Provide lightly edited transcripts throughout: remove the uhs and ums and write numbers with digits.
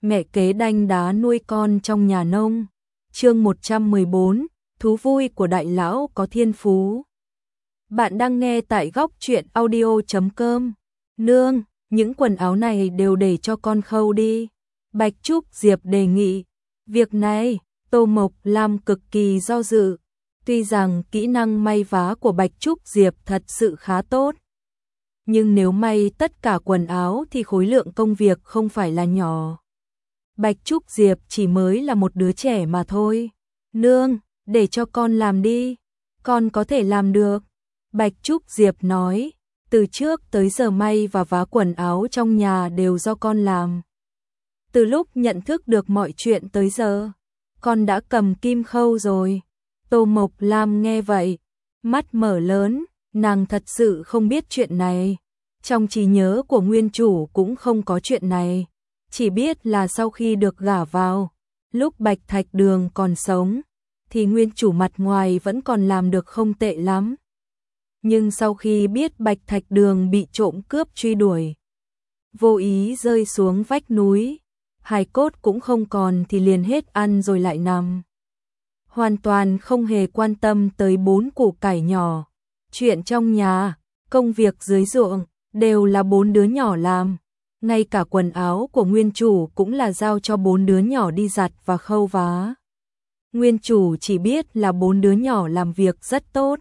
mẹ kế đanh đá nuôi con trong nhà nông. Chương 114, thú vui của đại lão có thiên phú. Bạn đang nghe tại góc truyện audio.com. Nương, những quần áo này đều để cho con khâu đi. Bạch Trúc Diệp đề nghị. Việc này, Tô Mộc Lam cực kỳ do dự. Tuy rằng kỹ năng may vá của Bạch Trúc Diệp thật sự khá tốt. Nhưng nếu may tất cả quần áo thì khối lượng công việc không phải là nhỏ. Bạch Trúc Diệp chỉ mới là một đứa trẻ mà thôi. Nương, để cho con làm đi. Con có thể làm được. Bạch Trúc Diệp nói, từ trước tới giờ may và vá quần áo trong nhà đều do con làm. Từ lúc nhận thức được mọi chuyện tới giờ, con đã cầm kim khâu rồi. Tô Mộc Lam nghe vậy, mắt mở lớn, nàng thật sự không biết chuyện này. Trong trí nhớ của nguyên chủ cũng không có chuyện này. Chỉ biết là sau khi được gả vào, lúc Bạch Thạch Đường còn sống, thì nguyên chủ mặt ngoài vẫn còn làm được không tệ lắm. Nhưng sau khi biết Bạch Thạch Đường bị trộm cướp truy đuổi, vô ý rơi xuống vách núi, hài cốt cũng không còn thì liền hết ăn rồi lại nằm. Hoàn toàn không hề quan tâm tới 4 củ cải nhỏ. Chuyện trong nhà, công việc dưới ruộng, đều là 4 đứa nhỏ làm. Ngay cả quần áo của nguyên chủ cũng là giao cho 4 đứa nhỏ đi giặt và khâu vá. Nguyên chủ chỉ biết là 4 đứa nhỏ làm việc rất tốt.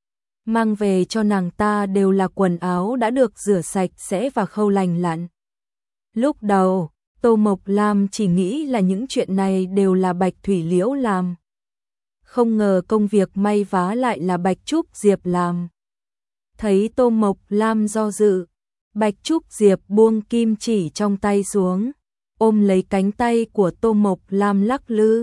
Mang về cho nàng ta đều là quần áo đã được rửa sạch sẽ và khâu lành lặn. Lúc đầu, Tô Mộc Lam chỉ nghĩ là những chuyện này đều là Bạch Thủy Liễu làm. Không ngờ công việc may vá lại là Bạch Trúc Diệp làm. Thấy Tô Mộc Lam do dự, Bạch Trúc Diệp buông kim chỉ trong tay xuống, ôm lấy cánh tay của Tô Mộc Lam lắc lư.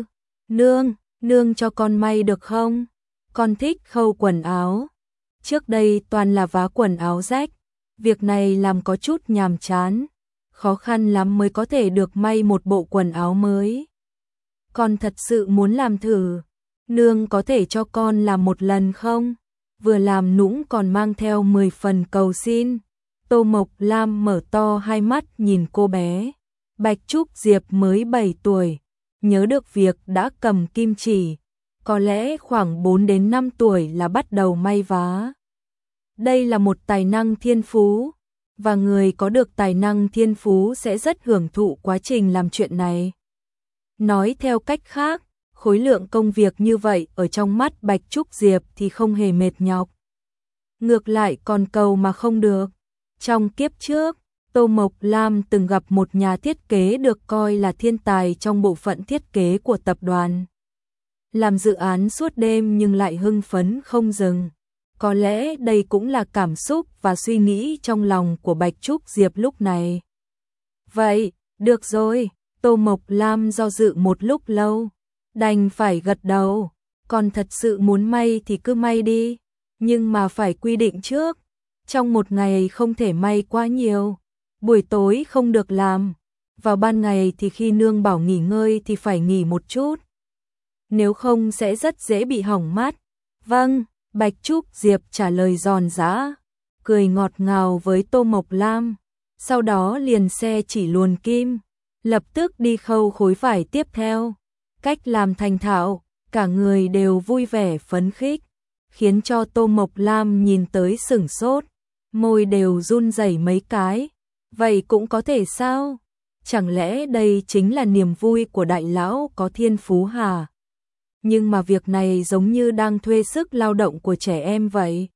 Nương cho con may được không? Con thích khâu quần áo. Trước đây toàn là vá quần áo rách, việc này làm có chút nhàm chán, khó khăn lắm mới có thể được may một bộ quần áo mới. Con thật sự muốn làm thử, nương có thể cho con làm một lần không? Vừa làm nũng còn mang theo 10 phần cầu xin. Tô Mộc Lam mở to hai mắt nhìn cô bé. Bạch Trúc Diệp mới 7 tuổi, nhớ được việc đã cầm kim chỉ, có lẽ khoảng 4 đến 5 tuổi là bắt đầu may vá. Đây là một tài năng thiên phú, và người có được tài năng thiên phú sẽ rất hưởng thụ quá trình làm chuyện này. Nói theo cách khác, khối lượng công việc như vậy ở trong mắt Bạch Trúc Diệp thì không hề mệt nhọc. Ngược lại còn cầu mà không được. Trong kiếp trước, Tô Mộc Lam từng gặp một nhà thiết kế được coi là thiên tài trong bộ phận thiết kế của tập đoàn. Làm dự án suốt đêm nhưng lại hưng phấn không dừng. Có lẽ đây cũng là cảm xúc và suy nghĩ trong lòng của Bạch Trúc Diệp lúc này. Vậy, được rồi, Tô Mộc Lam do dự một lúc lâu, đành phải gật đầu. Con thật sự muốn may thì cứ may đi, nhưng mà phải quy định trước. Trong một ngày không thể may quá nhiều, buổi tối không được làm, vào ban ngày thì khi nương bảo nghỉ ngơi thì phải nghỉ một chút. Nếu không sẽ rất dễ bị hỏng mắt. Vâng, Bạch Trúc Diệp trả lời giòn giã, cười ngọt ngào với Tô Mộc Lam, sau đó liền xe chỉ luồn kim, lập tức đi khâu khối vải tiếp theo. Cách làm thành thạo, cả người đều vui vẻ phấn khích, khiến cho Tô Mộc Lam nhìn tới sửng sốt, môi đều run rẩy mấy cái. Vậy cũng có thể sao? Chẳng lẽ đây chính là niềm vui của đại lão có thiên phú hả? Nhưng mà việc này giống như đang thuê sức lao động của trẻ em vậy.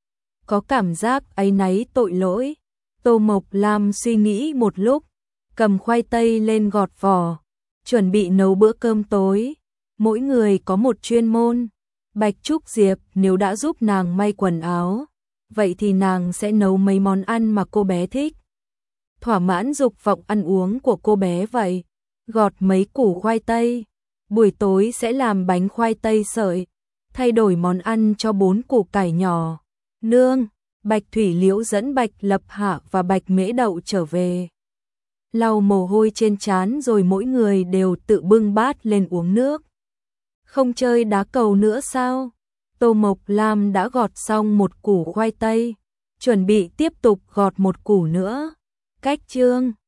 Có cảm giác áy náy tội lỗi. Tô Mộc Lam suy nghĩ một lúc, cầm khoai tây lên gọt vỏ, chuẩn bị nấu bữa cơm tối. Mỗi người có một chuyên môn. Bạch Trúc Diệp nếu đã giúp nàng may quần áo, vậy thì nàng sẽ nấu mấy món ăn mà cô bé thích. Thỏa mãn dục vọng ăn uống của cô bé vậy. Gọt mấy củ khoai tây, buổi tối sẽ làm bánh khoai tây sợi, thay đổi món ăn cho 4 củ cải nhỏ. Nương, Bạch Thủy Liễu dẫn Bạch Lập Hạ và Bạch Mễ Đậu trở về. Lau mồ hôi trên trán rồi mỗi người đều tự bưng bát lên uống nước. Không chơi đá cầu nữa sao? Tô Mộc Lam đã gọt xong một củ khoai tây, chuẩn bị tiếp tục gọt một củ nữa. Cách chương